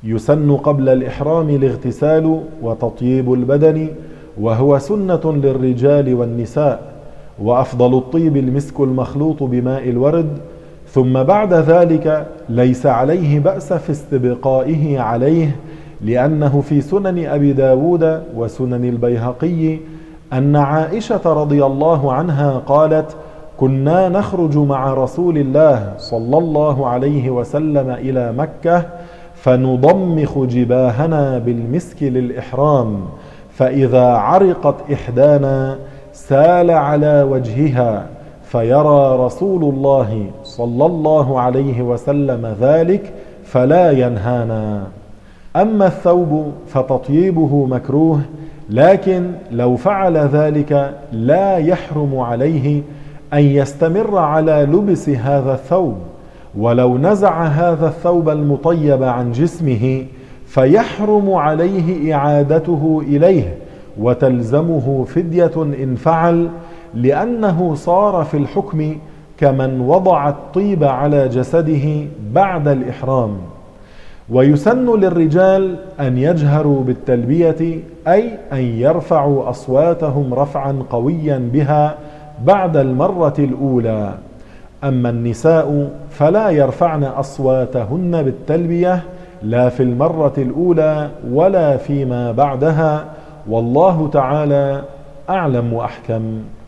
يسن قبل الإحرام الاغتسال وتطيب البدن، وهو سنة للرجال والنساء، وأفضل الطيب المسك المخلوط بماء الورد، ثم بعد ذلك ليس عليه بأس في استبقائه عليه، لأنه في سنن أبي داود وسنن البيهقي أن عائشة رضي الله عنها قالت: كنا نخرج مع رسول الله صلى الله عليه وسلم إلى مكة فنضمخ جباهنا بالمسك للإحرام، فإذا عرقت إحدانا سال على وجهها فيرى رسول الله صلى الله عليه وسلم ذلك فلا ينهانا. أما الثوب فتطييبه مكروه، لكن لو فعل ذلك لا يحرم عليه أن يستمر على لبس هذا الثوب، ولو نزع هذا الثوب المطيب عن جسمه فيحرم عليه إعادته إليه، وتلزمه فدية إن فعل، لأنه صار في الحكم كمن وضع الطيب على جسده بعد الإحرام. ويسن للرجال أن يجهروا بالتلبية، أي أن يرفعوا أصواتهم رفعا قويا بها بعد المرة الأولى. أما النساء فلا يرفعن أصواتهن بالتلبية لا في المرة الأولى ولا فيما بعدها، والله تعالى أعلم وأحكم.